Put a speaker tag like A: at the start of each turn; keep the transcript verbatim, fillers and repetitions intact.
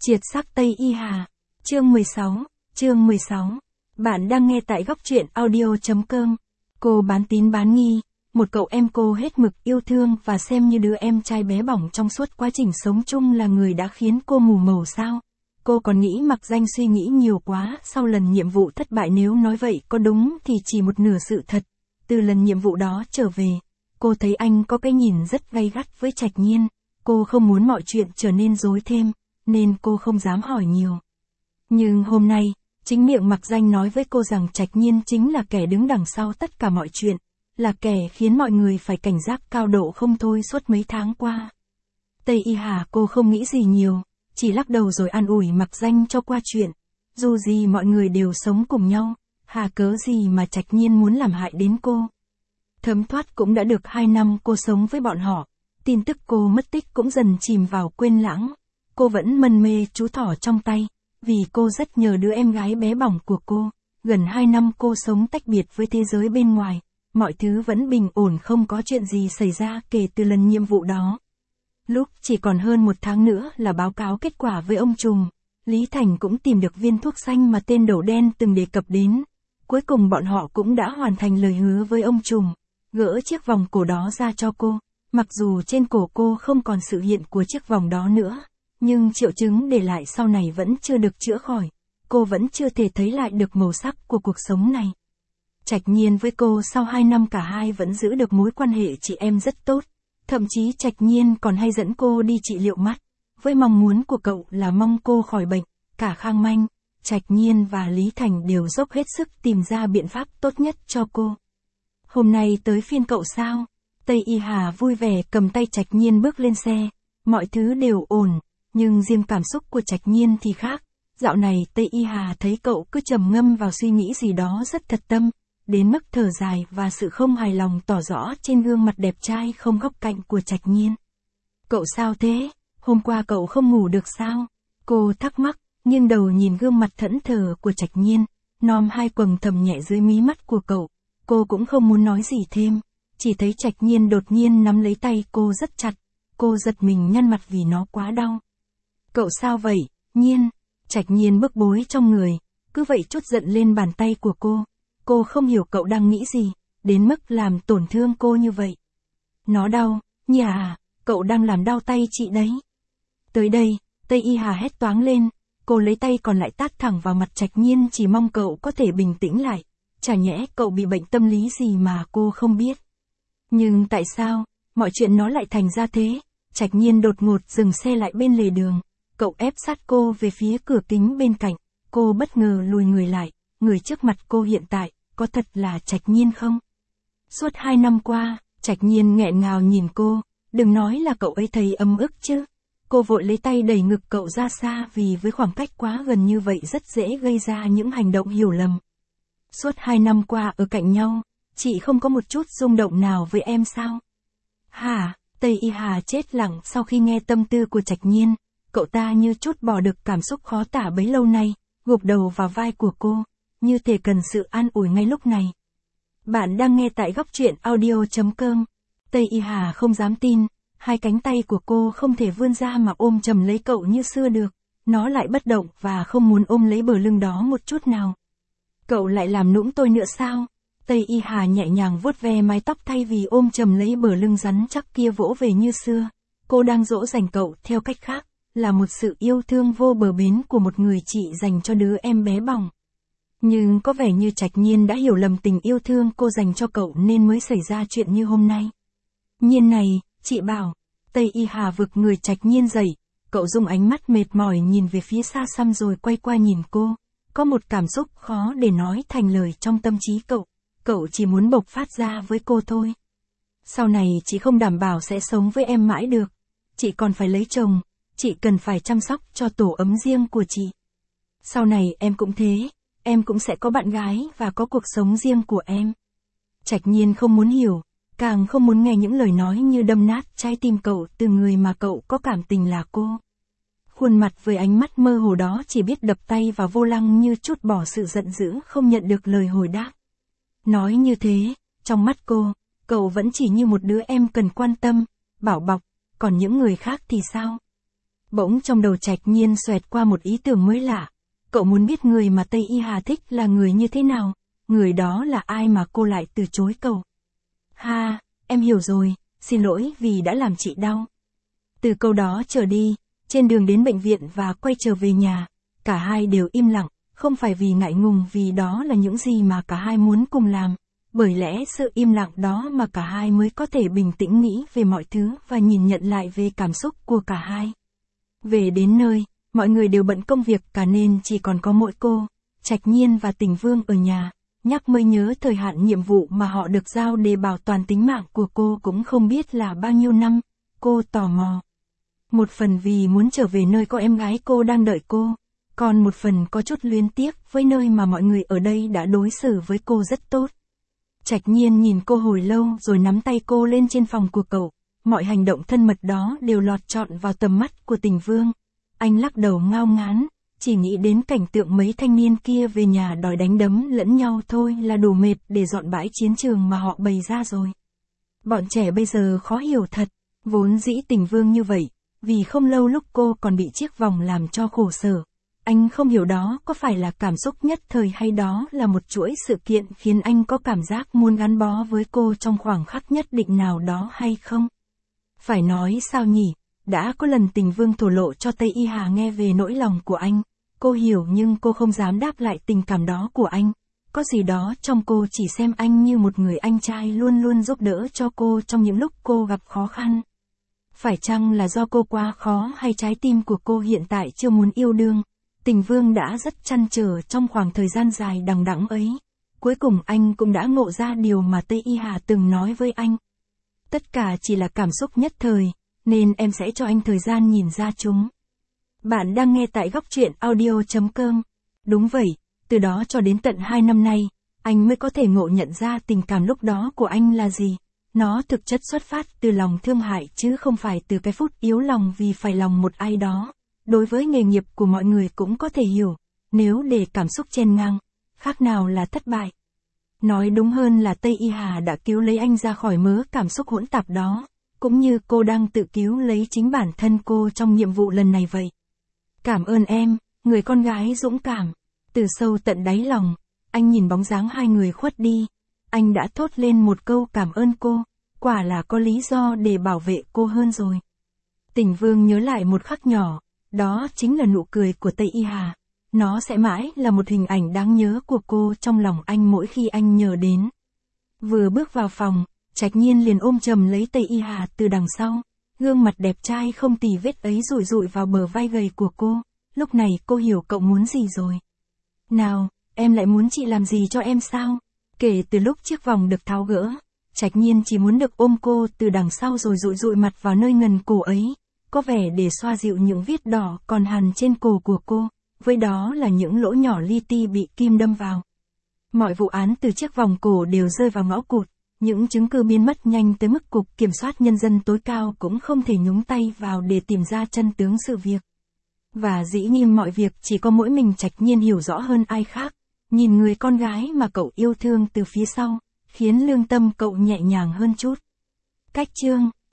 A: Triệt sắc Tây Y Hà. Chương mười sáu. Chương mười sáu. Bạn đang nghe tại góc truyện audio.com. Cô bán tín bán nghi, một cậu em cô hết mực yêu thương và xem như đứa em trai bé bỏng trong suốt quá trình sống chung là người đã khiến cô mù màu sao? Cô còn nghĩ Mặc Danh suy nghĩ nhiều quá sau lần nhiệm vụ thất bại, nếu nói vậy có đúng thì chỉ một nửa sự thật. Từ lần nhiệm vụ đó trở về, cô thấy anh có cái nhìn rất gay gắt với Trạch Nhiên. Cô không muốn mọi chuyện trở nên rối thêm, nên cô không dám hỏi nhiều. Nhưng hôm nay, chính miệng Mặc Danh nói với cô rằng Trạch Nhiên chính là kẻ đứng đằng sau tất cả mọi chuyện, là kẻ khiến mọi người phải cảnh giác cao độ không thôi suốt mấy tháng qua. Tây Y Hà cô không nghĩ gì nhiều, chỉ lắc đầu rồi an ủi Mặc Danh cho qua chuyện. Dù gì mọi người đều sống cùng nhau, hà cớ gì mà Trạch Nhiên muốn làm hại đến cô. Thấm thoát cũng đã được hai năm cô sống với bọn họ, tin tức cô mất tích cũng dần chìm vào quên lãng. Cô vẫn mân mê chú thỏ trong tay, vì cô rất nhớ đứa em gái bé bỏng của cô. Gần hai năm cô sống tách biệt với thế giới bên ngoài, mọi thứ vẫn bình ổn, không có chuyện gì xảy ra kể từ lần nhiệm vụ đó. Lúc chỉ còn hơn một tháng nữa là báo cáo kết quả với ông Trùm, Lý Thành cũng tìm được viên thuốc xanh mà tên Đẩu Đen từng đề cập đến. Cuối cùng bọn họ cũng đã hoàn thành lời hứa với ông Trùm, gỡ chiếc vòng cổ đó ra cho cô. Mặc dù trên cổ cô không còn sự hiện của chiếc vòng đó nữa, nhưng triệu chứng để lại sau này vẫn chưa được chữa khỏi. Cô vẫn chưa thể thấy lại được màu sắc của cuộc sống này. Trạch Nhiên với cô sau hai năm cả hai vẫn giữ được mối quan hệ chị em rất tốt. Thậm chí Trạch Nhiên còn hay dẫn cô đi trị liệu mắt, với mong muốn của cậu là mong cô khỏi bệnh. Cả Khang Manh, Trạch Nhiên và Lý Thành đều dốc hết sức tìm ra biện pháp tốt nhất cho cô. Hôm nay tới phiên cậu sao? Tây Y Hà vui vẻ cầm tay Trạch Nhiên bước lên xe. Mọi thứ đều ổn, nhưng riêng cảm xúc của Trạch Nhiên thì khác. Dạo này Tây Y Hà thấy cậu cứ trầm ngâm vào suy nghĩ gì đó rất thật tâm, đến mức thở dài và sự không hài lòng tỏ rõ trên gương mặt đẹp trai không góc cạnh của Trạch Nhiên. Cậu sao thế? Hôm qua cậu không ngủ được sao? Cô thắc mắc, nghiêng đầu nhìn gương mặt thẫn thờ của Trạch Nhiên, nom hai quầng thầm nhẹ dưới mí mắt của cậu. Cô cũng không muốn nói gì thêm, chỉ thấy Trạch Nhiên đột nhiên nắm lấy tay cô rất chặt. Cô giật mình nhăn mặt vì nó quá đau. Cậu sao vậy, Nhiên? Trạch Nhiên bức bối trong người, cứ vậy trút giận lên bàn tay của cô. Cô không hiểu cậu đang nghĩ gì, đến mức làm tổn thương cô như vậy. Nó đau, Nhi à, cậu đang làm đau tay chị đấy. Tới đây, Tây Y Hà hét toáng lên, cô lấy tay còn lại tát thẳng vào mặt Trạch Nhiên, chỉ mong cậu có thể bình tĩnh lại. Chả nhẽ cậu bị bệnh tâm lý gì mà cô không biết. Nhưng tại sao, mọi chuyện nó lại thành ra thế? Trạch Nhiên đột ngột dừng xe lại bên lề đường. Cậu ép sát cô về phía cửa kính bên cạnh. Cô bất ngờ lùi người lại. Người trước mặt cô hiện tại, có thật là Trạch Nhiên không? Suốt hai năm qua, Trạch Nhiên nghẹn ngào nhìn cô. Đừng nói là cậu ấy thấy ấm ức chứ. Cô vội lấy tay đẩy ngực cậu ra xa, vì với khoảng cách quá gần như vậy rất dễ gây ra những hành động hiểu lầm. Suốt hai năm qua ở cạnh nhau, chị không có một chút rung động nào với em sao? Hả? Tây Y Hà chết lặng sau khi nghe tâm tư của Trạch Nhiên. Cậu ta như trút bỏ được cảm xúc khó tả bấy lâu nay, gục đầu vào vai của cô, như thể cần sự an ủi ngay lúc này. Bạn đang nghe tại góc truyện audio.com. Tây Y Hà không dám tin, hai cánh tay của cô không thể vươn ra mà ôm chầm lấy cậu như xưa được. Nó lại bất động và không muốn ôm lấy bờ lưng đó một chút nào. Cậu lại làm nũng tôi nữa sao? Tây Y Hà nhẹ nhàng vuốt ve mái tóc thay vì ôm chầm lấy bờ lưng rắn chắc kia vỗ về như xưa. Cô đang dỗ dành cậu theo cách khác, là một sự yêu thương vô bờ bến của một người chị dành cho đứa em bé bỏng. Nhưng có vẻ như Trạch Nhiên đã hiểu lầm tình yêu thương cô dành cho cậu nên mới xảy ra chuyện như hôm nay. Nhiên này, chị bảo. Tây Y Hà vực người Trạch Nhiên dậy. Cậu dùng ánh mắt mệt mỏi nhìn về phía xa xăm rồi quay qua nhìn cô. Có một cảm xúc khó để nói thành lời trong tâm trí cậu. Cậu chỉ muốn bộc phát ra với cô thôi. Sau này chị không đảm bảo sẽ sống với em mãi được. Chị còn phải lấy chồng. Chị cần phải chăm sóc cho tổ ấm riêng của chị. Sau này em cũng thế. Em cũng sẽ có bạn gái và có cuộc sống riêng của em. Trạch Nhiên không muốn hiểu, càng không muốn nghe những lời nói như đâm nát trái tim cậu từ người mà cậu có cảm tình là cô. Khuôn mặt với ánh mắt mơ hồ đó chỉ biết đập tay vào vô lăng như trút bỏ sự giận dữ không nhận được lời hồi đáp. Nói như thế, trong mắt cô, cậu vẫn chỉ như một đứa em cần quan tâm, bảo bọc, còn những người khác thì sao? Bỗng trong đầu Trạch Nhiên xoẹt qua một ý tưởng mới lạ. Cậu muốn biết người mà Tây Y Hà thích là người như thế nào, người đó là ai mà cô lại từ chối cậu. Ha, em hiểu rồi, xin lỗi vì đã làm chị đau. Từ câu đó trở đi, trên đường đến bệnh viện và quay trở về nhà, cả hai đều im lặng, không phải vì ngại ngùng vì đó là những gì mà cả hai muốn cùng làm. Bởi lẽ sự im lặng đó mà cả hai mới có thể bình tĩnh nghĩ về mọi thứ và nhìn nhận lại về cảm xúc của cả hai. Về đến nơi, mọi người đều bận công việc cả nên chỉ còn có mỗi cô, Trạch Nhiên và Tình Vương ở nhà. Nhắc mới nhớ thời hạn nhiệm vụ mà họ được giao để bảo toàn tính mạng của cô cũng không biết là bao nhiêu năm, cô tò mò. Một phần vì muốn trở về nơi có em gái cô đang đợi cô, còn một phần có chút luyến tiếc với nơi mà mọi người ở đây đã đối xử với cô rất tốt. Trạch Nhiên nhìn cô hồi lâu rồi nắm tay cô lên trên phòng của cậu, mọi hành động thân mật đó đều lọt trọn vào tầm mắt của Tình Vương. Anh lắc đầu ngao ngán, chỉ nghĩ đến cảnh tượng mấy thanh niên kia về nhà đòi đánh đấm lẫn nhau thôi là đủ mệt để dọn bãi chiến trường mà họ bày ra rồi. Bọn trẻ bây giờ khó hiểu thật, vốn dĩ Tình Vương như vậy, vì không lâu lúc cô còn bị chiếc vòng làm cho khổ sở. Anh không hiểu đó có phải là cảm xúc nhất thời hay đó là một chuỗi sự kiện khiến anh có cảm giác muốn gắn bó với cô trong khoảng khắc nhất định nào đó hay không. Phải nói sao nhỉ, đã có lần Tình Vương thổ lộ cho Tây Y Hà nghe về nỗi lòng của anh. Cô hiểu nhưng cô không dám đáp lại tình cảm đó của anh. Có gì đó trong cô chỉ xem anh như một người anh trai luôn luôn giúp đỡ cho cô trong những lúc cô gặp khó khăn. Phải chăng là do cô quá khó hay trái tim của cô hiện tại chưa muốn yêu đương? Tình Vương đã rất trăn trở trong khoảng thời gian dài đằng đẵng ấy. Cuối cùng anh cũng đã ngộ ra điều mà Tây Y Hà từng nói với anh. Tất cả chỉ là cảm xúc nhất thời, nên em sẽ cho anh thời gian nhìn ra chúng. Bạn đang nghe tại góc truyện audio chấm com. Đúng vậy, từ đó cho đến tận hai năm nay, anh mới có thể ngộ nhận ra tình cảm lúc đó của anh là gì. Nó thực chất xuất phát từ lòng thương hại chứ không phải từ cái phút yếu lòng vì phải lòng một ai đó. Đối với nghề nghiệp của mọi người cũng có thể hiểu, nếu để cảm xúc chen ngang, khác nào là thất bại. Nói đúng hơn là Tây Y Hà đã cứu lấy anh ra khỏi mớ cảm xúc hỗn tạp đó, cũng như cô đang tự cứu lấy chính bản thân cô trong nhiệm vụ lần này vậy. Cảm ơn em, người con gái dũng cảm. Từ sâu tận đáy lòng, anh nhìn bóng dáng hai người khuất đi. Anh đã thốt lên một câu cảm ơn cô, quả là có lý do để bảo vệ cô hơn rồi. Tình Vương nhớ lại một khắc nhỏ, đó chính là nụ cười của Tây Y Hà. Nó sẽ mãi là một hình ảnh đáng nhớ của cô trong lòng anh mỗi khi anh nhớ đến. Vừa bước vào phòng, Trạch Nhiên liền ôm chầm lấy Tây Y Hà từ đằng sau. Gương mặt đẹp trai không tì vết ấy rụi rụi vào bờ vai gầy của cô. Lúc này cô hiểu cậu muốn gì rồi. Nào, em lại muốn chị làm gì cho em sao? Kể từ lúc chiếc vòng được tháo gỡ, Trạch Nhiên chỉ muốn được ôm cô từ đằng sau rồi rụi rụi mặt vào nơi ngần cổ ấy. Có vẻ để xoa dịu những vết đỏ còn hằn trên cổ của cô. Với đó là những lỗ nhỏ li ti bị kim đâm vào. Mọi vụ án từ chiếc vòng cổ đều rơi vào ngõ cụt. Những chứng cứ biến mất nhanh tới mức Cục Kiểm soát Nhân dân tối cao cũng không thể nhúng tay vào để tìm ra chân tướng sự việc. Và dĩ nhiên mọi việc chỉ có mỗi mình Trạch Nhiên hiểu rõ hơn ai khác. Nhìn người con gái mà cậu yêu thương từ phía sau, khiến lương tâm cậu nhẹ nhàng hơn chút. Cách chương